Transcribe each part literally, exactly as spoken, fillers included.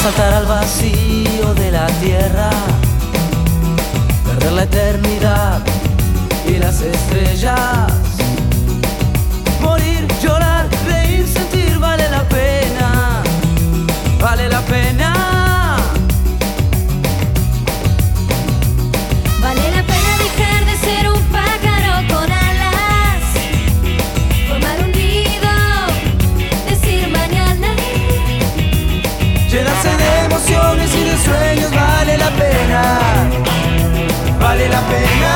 saltar al vacío de la tierra, perder la eternidad y las estrellas. Morir, llorar, reír, sentir, vale la pena, vale la pena. Vale la pena dejar de ser un pájaro con alas, formar un nido, decir mañana. Llenarse de emociones y de sueños vale la pena, vale la pena.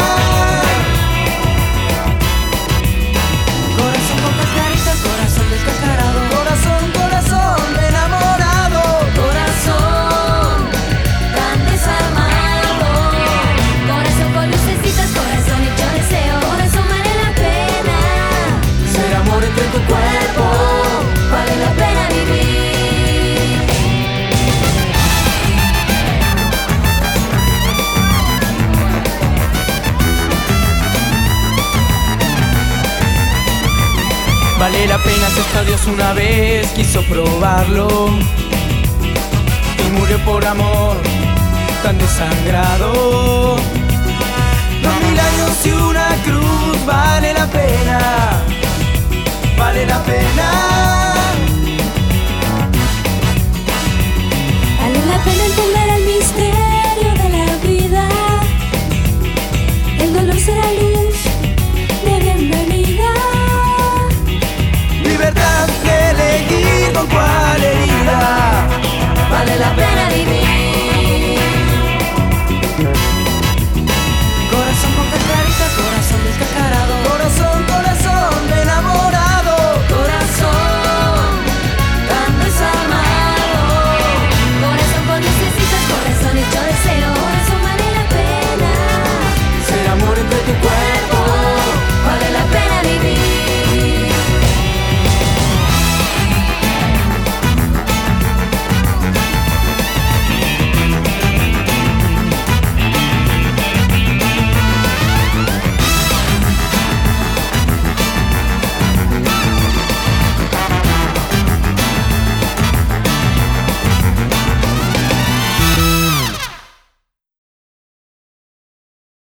Corazón con cascarita, corazón descascarado, corazón, corazón enamorado, Corazón tan desarmado, corazón con lucecitas, corazón hecho deseo. Corazón vale la pena, ser amor entre tu cuerpo, vale la pena vivir. vale la pena si hasta Dios una vez quiso probarlo y murió por amor tan desangrado.